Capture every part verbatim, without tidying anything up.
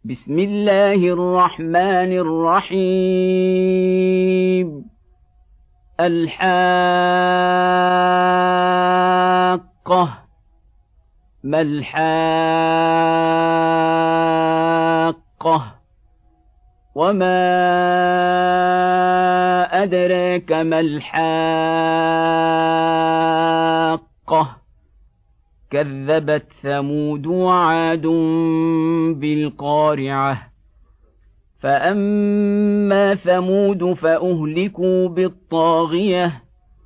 بسم الله الرحمن الرحيم الحاقة ما الحاقة وما أدراك ما الحاقة كذبت ثمود وعاد بالقارعة فأما ثمود فأهلكوا بالطاغية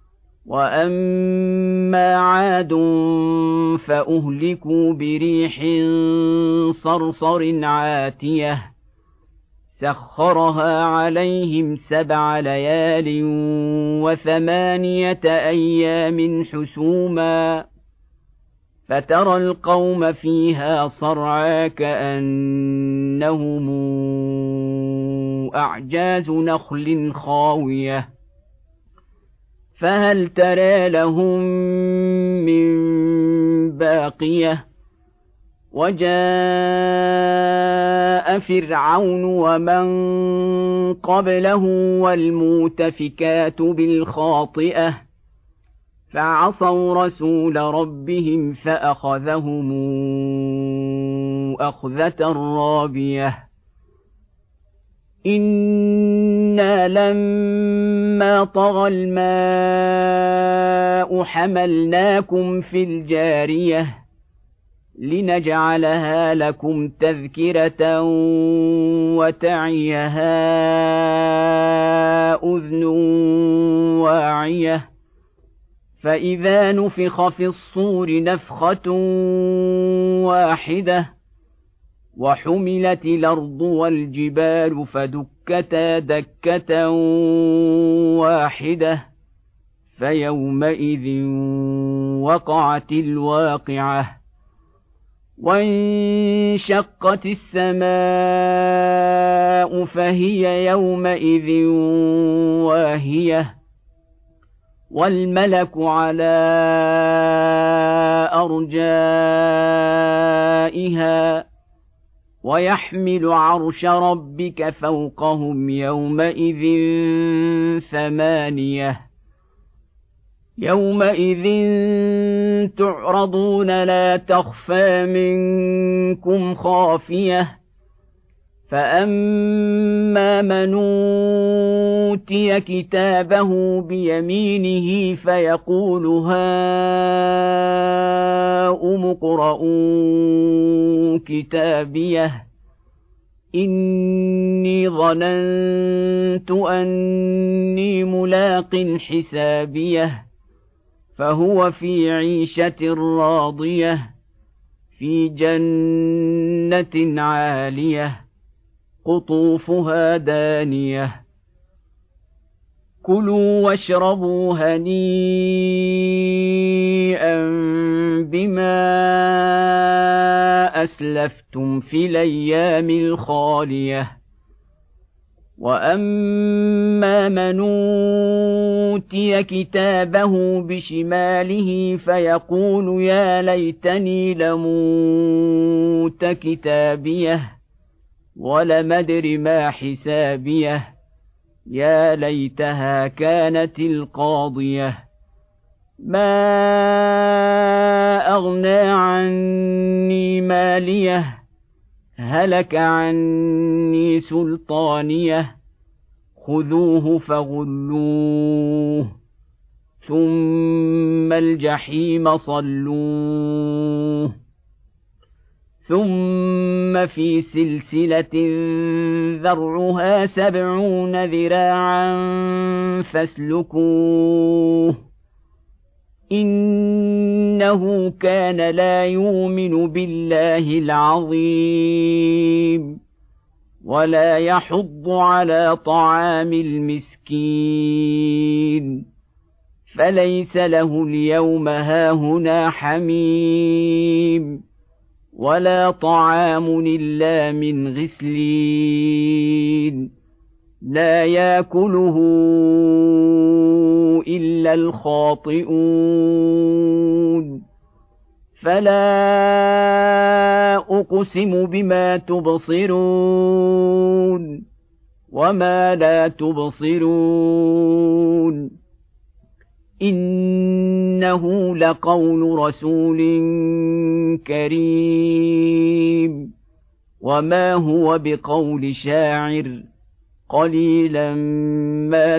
وأما عاد فأهلكوا بريح صرصر عاتية سخرها عليهم سبع ليال وثمانية أيام حسوما فترى القوم فيها صرعى كأنهم أعجاز نخل خاوية فهل ترى لهم من باقية وجاء فرعون ومن قبله والمؤتفكات بالخاطئة فعصوا رسول ربهم فأخذهم أخذة رابية إنا لما طغى الماء حملناكم في الجارية لنجعلها لكم تذكرة وتعيها أذن واعية فإذا نفخ في الصور نفخة واحدة وحملت الأرض والجبال فدكتا دكة واحدة فيومئذ وقعت الواقعة وانشقت السماء فهي يومئذ واهية والملك على أرجائها ويحمل عرش ربك فوقهم يومئذ ثمانية يومئذ تعرضون لا تخفى منكم خافية فأما من أوتي كتابه بيمينه فيقول هاؤم اقرءوا كتابيه إني ظننت أني ملاق حسابيه فهو في عيشة راضية في جنة عالية قطوفها دانية كلوا واشربوا هنيئا بما أسلفتم في الأيام الخالية وأما من أوتي كتابه بشماله فيقول يا ليتني لموت كتابيه ولم أدر ما حسابيه يا ليتها كانت القاضية ما أغنى عني ماليه هلك عني سلطانيه خذوه فغلوه ثم الجحيم صلوه ثم في سلسلة ذرعها سبعون ذراعا فاسلكوه إنه كان لا يؤمن بالله العظيم ولا يحض على طعام المسكين فليس له اليوم هاهنا حميم ولا طعام إلا من غسلين لا يأكله إلا الخاطئون فلا أقسم بما تبصرون وما لا تبصرون إنه لقول رسول كريم وما هو بقول شاعر قليلا ما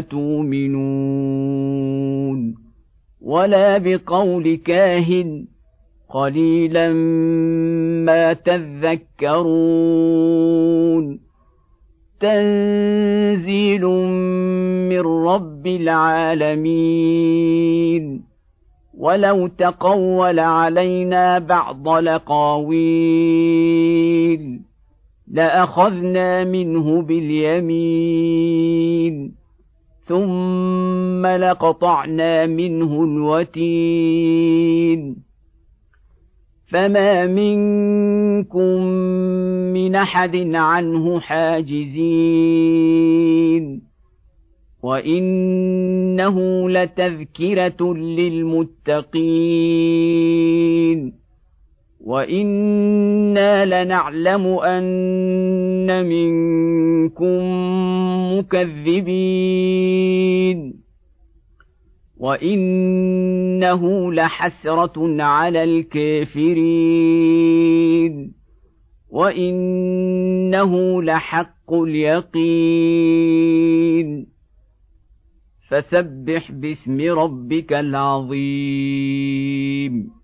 تؤمنون ولا بقول كاهن قليلا ما تذكرون تنزيل من رب العالمين ولو تقول علينا بعض الأقاويل لأخذنا منه باليمين ثم لقطعنا منه الوتين فما منكم من أحد عنه حاجزين وإنه لتذكرة للمتقين وإنا لنعلم أن منكم مكذبين وإنه لحسرة على الكافرين وإنه لحق اليقين فسبح باسم ربك العظيم